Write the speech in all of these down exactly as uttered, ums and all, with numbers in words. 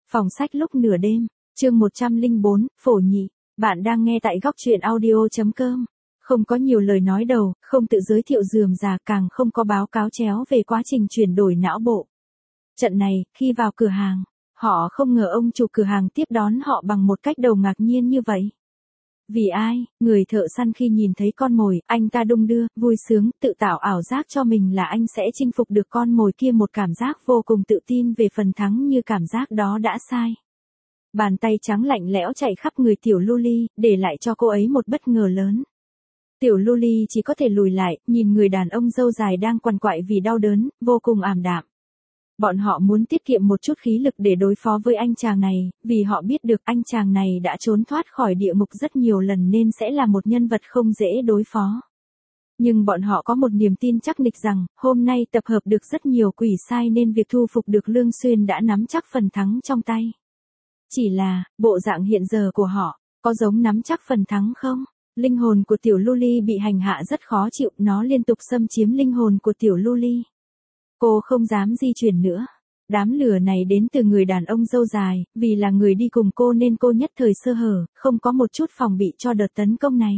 Phòng sách lúc nửa đêm, chương một trăm lẻ bốn, phổ nhị. Bạn đang nghe tại góc truyện audio chấm com. Không có nhiều lời nói đầu, không tự giới thiệu rườm rà, càng không có báo cáo chéo về quá trình chuyển đổi não bộ. Trận này, khi vào cửa hàng, họ không ngờ ông chủ cửa hàng tiếp đón họ bằng một cách đầu ngạc nhiên như vậy. Vì ai, người thợ săn khi nhìn thấy con mồi, anh ta đung đưa, vui sướng, tự tạo ảo giác cho mình là anh sẽ chinh phục được con mồi kia, một cảm giác vô cùng tự tin về phần thắng, như cảm giác đó đã sai. Bàn tay trắng lạnh lẽo chạy khắp người tiểu Luli, để lại cho cô ấy một bất ngờ lớn. Tiểu Luli chỉ có thể lùi lại, nhìn người đàn ông râu dài đang quằn quại vì đau đớn, vô cùng ảm đạm. Bọn họ muốn tiết kiệm một chút khí lực để đối phó với anh chàng này, vì họ biết được anh chàng này đã trốn thoát khỏi địa ngục rất nhiều lần nên sẽ là một nhân vật không dễ đối phó. Nhưng bọn họ có một niềm tin chắc nịch rằng, hôm nay tập hợp được rất nhiều quỷ sai nên việc thu phục được Lương Xuyên đã nắm chắc phần thắng trong tay. Chỉ là, bộ dạng hiện giờ của họ, có giống nắm chắc phần thắng không? Linh hồn của tiểu Luli bị hành hạ rất khó chịu, nó liên tục xâm chiếm linh hồn của tiểu Luli. Cô không dám di chuyển nữa. Đám lửa này đến từ người đàn ông râu dài, vì là người đi cùng cô nên cô nhất thời sơ hở, không có một chút phòng bị cho đợt tấn công này.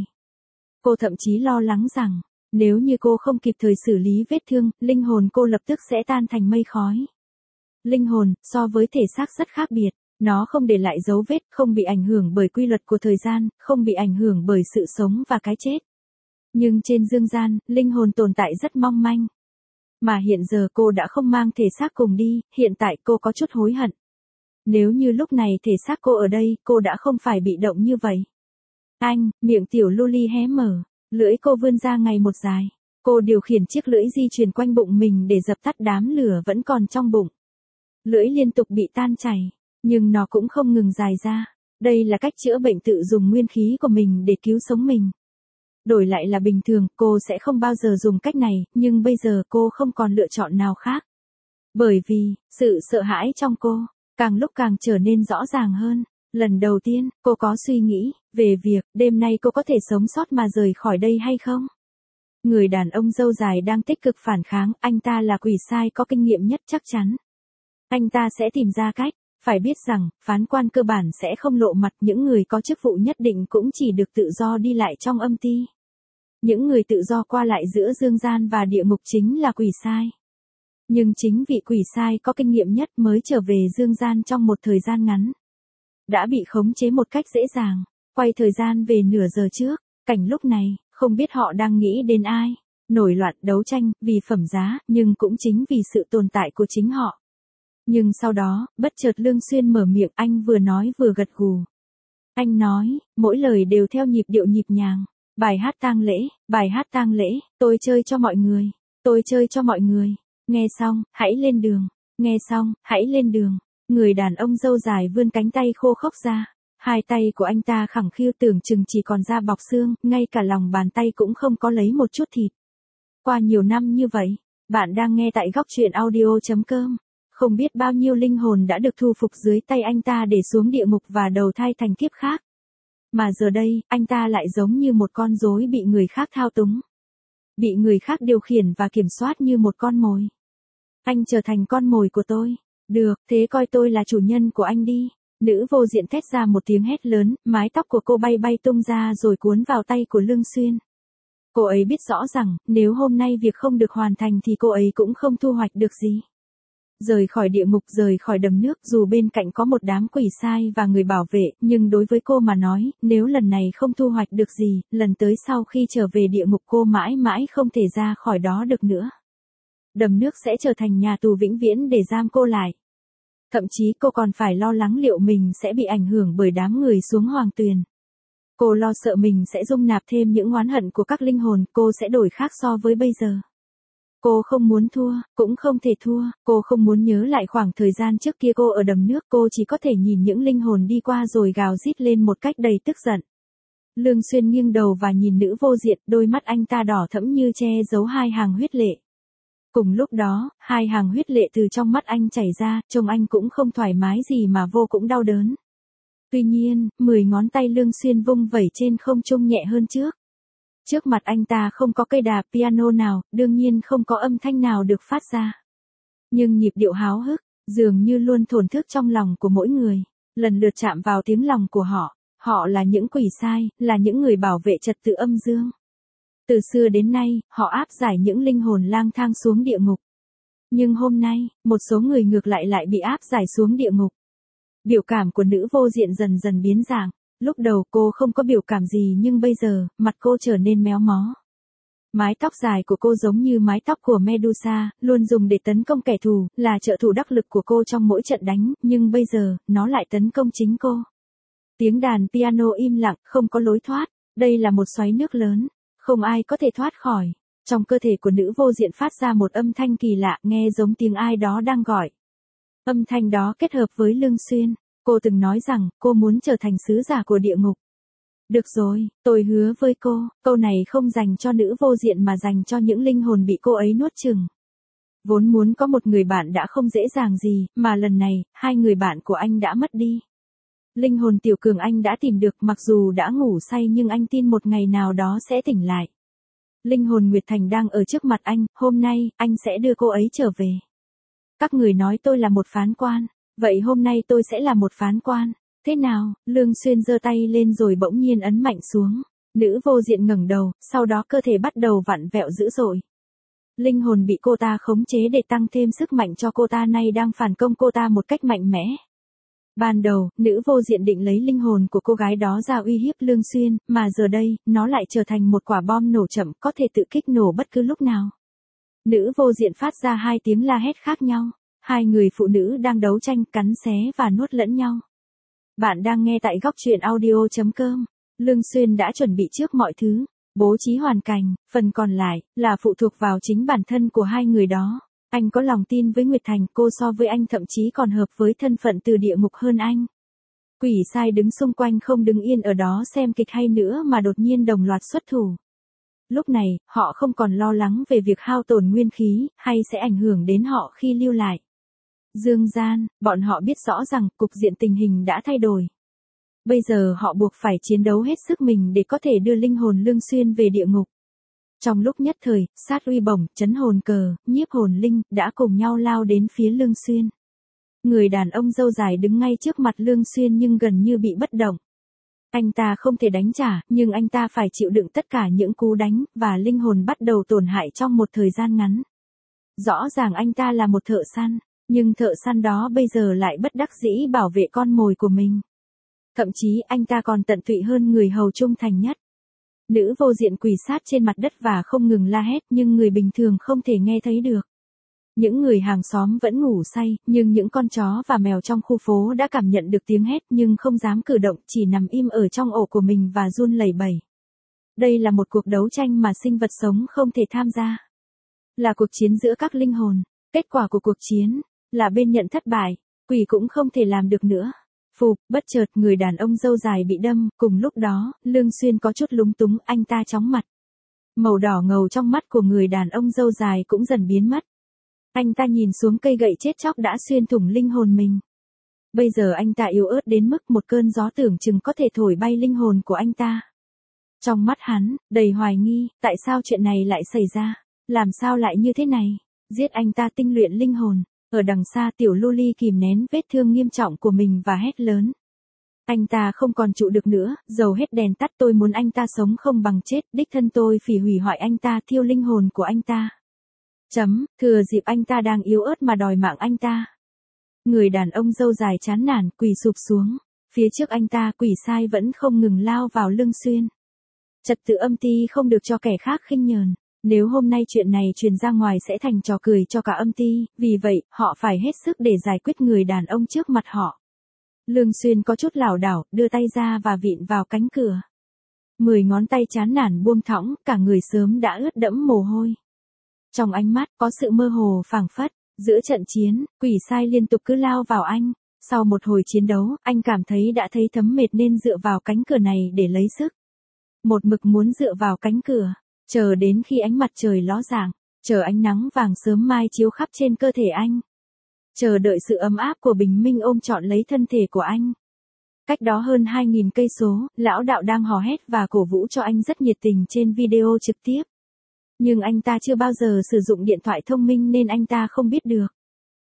Cô thậm chí lo lắng rằng, nếu như cô không kịp thời xử lý vết thương, linh hồn cô lập tức sẽ tan thành mây khói. Linh hồn, so với thể xác rất khác biệt, nó không để lại dấu vết, không bị ảnh hưởng bởi quy luật của thời gian, không bị ảnh hưởng bởi sự sống và cái chết. Nhưng trên dương gian, linh hồn tồn tại rất mong manh. Mà hiện giờ cô đã không mang thể xác cùng đi, hiện tại cô có chút hối hận. Nếu như lúc này thể xác cô ở đây, cô đã không phải bị động như vậy. Anh, miệng tiểu Luli hé mở, lưỡi cô vươn ra ngày một dài. Cô điều khiển chiếc lưỡi di chuyển quanh bụng mình để dập tắt đám lửa vẫn còn trong bụng. Lưỡi liên tục bị tan chảy, nhưng nó cũng không ngừng dài ra. Đây là cách chữa bệnh tự dùng nguyên khí của mình để cứu sống mình. Đổi lại là bình thường, cô sẽ không bao giờ dùng cách này, nhưng bây giờ cô không còn lựa chọn nào khác. Bởi vì, sự sợ hãi trong cô, càng lúc càng trở nên rõ ràng hơn. Lần đầu tiên, cô có suy nghĩ, về việc, đêm nay cô có thể sống sót mà rời khỏi đây hay không? Người đàn ông râu dài đang tích cực phản kháng, anh ta là quỷ sai có kinh nghiệm nhất chắc chắn. Anh ta sẽ tìm ra cách. Phải biết rằng, phán quan cơ bản sẽ không lộ mặt, những người có chức vụ nhất định cũng chỉ được tự do đi lại trong âm ty. Những người tự do qua lại giữa dương gian và địa ngục chính là quỷ sai. Nhưng chính vị quỷ sai có kinh nghiệm nhất mới trở về dương gian trong một thời gian ngắn. Đã bị khống chế một cách dễ dàng, quay thời gian về nửa giờ trước, cảnh lúc này, không biết họ đang nghĩ đến ai, nổi loạn đấu tranh, vì phẩm giá, nhưng cũng chính vì sự tồn tại của chính họ. Nhưng sau đó, bất chợt Lương Xuyên mở miệng, anh vừa nói vừa gật gù. Anh nói, mỗi lời đều theo nhịp điệu nhịp nhàng. Bài hát tang lễ, bài hát tang lễ, tôi chơi cho mọi người, tôi chơi cho mọi người. Nghe xong, hãy lên đường, nghe xong, hãy lên đường. Người đàn ông râu dài vươn cánh tay khô khốc ra. Hai tay của anh ta khẳng khiu, tưởng chừng chỉ còn da bọc xương, ngay cả lòng bàn tay cũng không có lấy một chút thịt. Qua nhiều năm như vậy, bạn đang nghe tại góc truyện audio chấm com. Không biết bao nhiêu linh hồn đã được thu phục dưới tay anh ta để xuống địa ngục và đầu thai thành kiếp khác. Mà giờ đây, anh ta lại giống như một con rối bị người khác thao túng. Bị người khác điều khiển và kiểm soát như một con mồi. Anh trở thành con mồi của tôi. Được, thế coi tôi là chủ nhân của anh đi. Nữ vô diện thét ra một tiếng hét lớn, mái tóc của cô bay bay tung ra rồi cuốn vào tay của Lương Xuyên. Cô ấy biết rõ rằng, nếu hôm nay việc không được hoàn thành thì cô ấy cũng không thu hoạch được gì. Rời khỏi địa ngục, rời khỏi đầm nước, dù bên cạnh có một đám quỷ sai và người bảo vệ, nhưng đối với cô mà nói, nếu lần này không thu hoạch được gì, lần tới sau khi trở về địa ngục cô mãi mãi không thể ra khỏi đó được nữa. Đầm nước sẽ trở thành nhà tù vĩnh viễn để giam cô lại. Thậm chí cô còn phải lo lắng liệu mình sẽ bị ảnh hưởng bởi đám người xuống hoàng tuyền. Cô lo sợ mình sẽ dung nạp thêm những oán hận của các linh hồn, cô sẽ đổi khác so với bây giờ. Cô không muốn thua, cũng không thể thua, cô không muốn nhớ lại khoảng thời gian trước kia cô ở đầm nước, cô chỉ có thể nhìn những linh hồn đi qua rồi gào rít lên một cách đầy tức giận. Lương Xuyên nghiêng đầu và nhìn nữ vô diện, đôi mắt anh ta đỏ thẫm như che giấu hai hàng huyết lệ. Cùng lúc đó, hai hàng huyết lệ từ trong mắt anh chảy ra, trông anh cũng không thoải mái gì mà vô cũng đau đớn. Tuy nhiên, mười ngón tay Lương Xuyên vung vẩy trên không trung nhẹ hơn trước. Trước mặt anh ta không có cây đàn piano nào, đương nhiên không có âm thanh nào được phát ra. Nhưng nhịp điệu háo hức, dường như luôn thổn thức trong lòng của mỗi người, lần lượt chạm vào tiếng lòng của họ. Họ là những quỷ sai, là những người bảo vệ trật tự âm dương. Từ xưa đến nay, họ áp giải những linh hồn lang thang xuống địa ngục. Nhưng hôm nay, một số người ngược lại lại bị áp giải xuống địa ngục. Biểu cảm của nữ vô diện dần dần biến dạng. Lúc đầu cô không có biểu cảm gì nhưng bây giờ, mặt cô trở nên méo mó. Mái tóc dài của cô giống như mái tóc của Medusa, luôn dùng để tấn công kẻ thù, là trợ thủ đắc lực của cô trong mỗi trận đánh, nhưng bây giờ, nó lại tấn công chính cô. Tiếng đàn piano im lặng, không có lối thoát. Đây là một xoáy nước lớn, không ai có thể thoát khỏi. Trong cơ thể của nữ vô diện phát ra một âm thanh kỳ lạ, nghe giống tiếng ai đó đang gọi. Âm thanh đó kết hợp với Lương Xuyên. Cô từng nói rằng, cô muốn trở thành sứ giả của địa ngục. Được rồi, tôi hứa với cô, câu này không dành cho nữ vô diện mà dành cho những linh hồn bị cô ấy nuốt chửng. Vốn muốn có một người bạn đã không dễ dàng gì, mà lần này, hai người bạn của anh đã mất đi. Linh hồn Tiểu Cường anh đã tìm được, mặc dù đã ngủ say nhưng anh tin một ngày nào đó sẽ tỉnh lại. Linh hồn Nguyệt Thành đang ở trước mặt anh, hôm nay, anh sẽ đưa cô ấy trở về. Các người nói tôi là một phán quan, vậy hôm nay tôi sẽ là một phán quan. Thế nào? Lương Xuyên giơ tay lên rồi bỗng nhiên ấn mạnh xuống. Nữ vô diện ngẩng đầu, sau đó cơ thể bắt đầu vặn vẹo dữ dội. Linh hồn bị cô ta khống chế để tăng thêm sức mạnh cho cô ta nay đang phản công cô ta một cách mạnh mẽ. Ban đầu, nữ vô diện định lấy linh hồn của cô gái đó ra uy hiếp Lương Xuyên, mà giờ đây, nó lại trở thành một quả bom nổ chậm có thể tự kích nổ bất cứ lúc nào. Nữ vô diện phát ra hai tiếng la hét khác nhau. Hai người phụ nữ đang đấu tranh, cắn xé và nuốt lẫn nhau. Bạn đang nghe tại góc truyện audio chấm com. Lương Xuyên đã chuẩn bị trước mọi thứ, bố trí hoàn cảnh, phần còn lại là phụ thuộc vào chính bản thân của hai người đó. Anh có lòng tin với Nguyệt Thành, cô so với anh thậm chí còn hợp với thân phận từ địa ngục hơn anh. Quỷ sai đứng xung quanh không đứng yên ở đó xem kịch hay nữa mà đột nhiên đồng loạt xuất thủ. Lúc này, họ không còn lo lắng về việc hao tổn nguyên khí, hay sẽ ảnh hưởng đến họ khi lưu lại. Dương gian, bọn họ biết rõ rằng cục diện tình hình đã thay đổi. Bây giờ họ buộc phải chiến đấu hết sức mình để có thể đưa linh hồn Lương Xuyên về địa ngục. Trong lúc nhất thời, sát uy bổng, chấn hồn cờ, nhiếp hồn linh, đã cùng nhau lao đến phía Lương Xuyên. Người đàn ông râu dài đứng ngay trước mặt Lương Xuyên nhưng gần như bị bất động. Anh ta không thể đánh trả, nhưng anh ta phải chịu đựng tất cả những cú đánh, và linh hồn bắt đầu tổn hại trong một thời gian ngắn. Rõ ràng anh ta là một thợ săn, nhưng thợ săn đó bây giờ lại bất đắc dĩ bảo vệ con mồi của mình. Thậm chí anh ta còn tận tụy hơn người hầu trung thành nhất. Nữ vô diện quỳ sát trên mặt đất và không ngừng la hét nhưng người bình thường không thể nghe thấy được. Những người hàng xóm vẫn ngủ say, nhưng những con chó và mèo trong khu phố đã cảm nhận được tiếng hét nhưng không dám cử động, chỉ nằm im ở trong ổ của mình và run lẩy bẩy. Đây là một cuộc đấu tranh mà sinh vật sống không thể tham gia. Là cuộc chiến giữa các linh hồn. Kết quả của cuộc chiến là bên nhận thất bại, quỷ cũng không thể làm được nữa. Phụp, bất chợt người đàn ông râu dài bị đâm, cùng lúc đó, Lương Xuyên có chút lúng túng, anh ta chóng mặt. Màu đỏ ngầu trong mắt của người đàn ông râu dài cũng dần biến mất. Anh ta nhìn xuống cây gậy chết chóc đã xuyên thủng linh hồn mình. Bây giờ anh ta yếu ớt đến mức một cơn gió tưởng chừng có thể thổi bay linh hồn của anh ta. Trong mắt hắn, đầy hoài nghi, tại sao chuyện này lại xảy ra? Làm sao lại như thế này? Giết anh ta tinh luyện linh hồn. Ở đằng xa tiểu Luli kìm nén vết thương nghiêm trọng của mình và hét lớn. Anh ta không còn trụ được nữa, dầu hết đèn tắt, tôi muốn anh ta sống không bằng chết, đích thân tôi phỉ hủy hoại anh ta, thiêu linh hồn của anh ta. Chấm, thừa dịp anh ta đang yếu ớt mà đòi mạng anh ta. Người đàn ông râu dài chán nản, quỳ sụp xuống. Phía trước anh ta quỷ sai vẫn không ngừng lao vào Lương Xuyên. Trật tự âm ty không được cho kẻ khác khinh nhờn. Nếu hôm nay chuyện này truyền ra ngoài sẽ thành trò cười cho cả âm ty, vì vậy, họ phải hết sức để giải quyết người đàn ông trước mặt họ. Lương Xuyên có chút lảo đảo, đưa tay ra và vịn vào cánh cửa. Mười ngón tay chán nản buông thõng, cả người sớm đã ướt đẫm mồ hôi. Trong ánh mắt có sự mơ hồ phảng phất. Giữa trận chiến, quỷ sai liên tục cứ lao vào anh. Sau một hồi chiến đấu, anh cảm thấy đã thấy thấm mệt nên dựa vào cánh cửa này để lấy sức. Một mực muốn dựa vào cánh cửa. Chờ đến khi ánh mặt trời ló dạng, chờ ánh nắng vàng sớm mai chiếu khắp trên cơ thể anh. Chờ đợi sự ấm áp của bình minh ôm trọn lấy thân thể của anh. Cách đó hơn hai nghìn cây số, lão đạo đang hò hét và cổ vũ cho anh rất nhiệt tình trên video trực tiếp. Nhưng anh ta chưa bao giờ sử dụng điện thoại thông minh nên anh ta không biết được.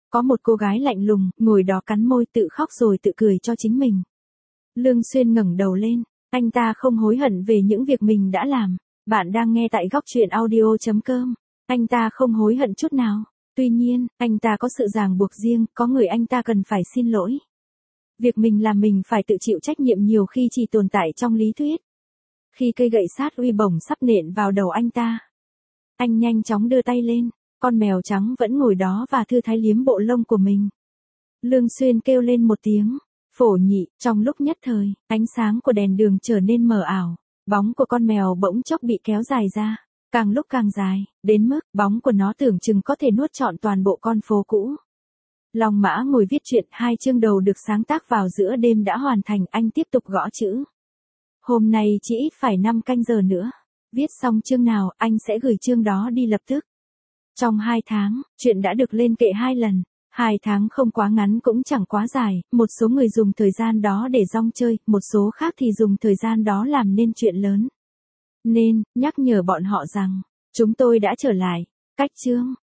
Có một cô gái lạnh lùng, ngồi đó cắn môi tự khóc rồi tự cười cho chính mình. Lương Xuyên ngẩng đầu lên, anh ta không hối hận về những việc mình đã làm. Bạn đang nghe tại góc truyện audio.com. Anh ta không hối hận chút nào. Tuy nhiên, anh ta có sự ràng buộc riêng, có người anh ta cần phải xin lỗi. Việc mình làm mình phải tự chịu trách nhiệm nhiều khi chỉ tồn tại trong lý thuyết. Khi cây gậy sát uy bổng sắp nện vào đầu anh ta, anh nhanh chóng đưa tay lên, con mèo trắng vẫn ngồi đó và thư thái liếm bộ lông của mình. Lương Xuyên kêu lên một tiếng, phổ nhị, trong lúc nhất thời, ánh sáng của đèn đường trở nên mờ ảo, bóng của con mèo bỗng chốc bị kéo dài ra, càng lúc càng dài, đến mức bóng của nó tưởng chừng có thể nuốt trọn toàn bộ con phố cũ. Long Mã ngồi viết truyện, hai chương đầu được sáng tác vào giữa đêm đã hoàn thành, anh tiếp tục gõ chữ. Hôm nay chỉ ít phải năm canh giờ nữa. Viết xong chương nào, anh sẽ gửi chương đó đi lập tức. Trong hai tháng, chuyện đã được lên kệ hai lần. Hai tháng không quá ngắn cũng chẳng quá dài, một số người dùng thời gian đó để rong chơi, một số khác thì dùng thời gian đó làm nên chuyện lớn. Nên, nhắc nhở bọn họ rằng, chúng tôi đã trở lại. Cách chương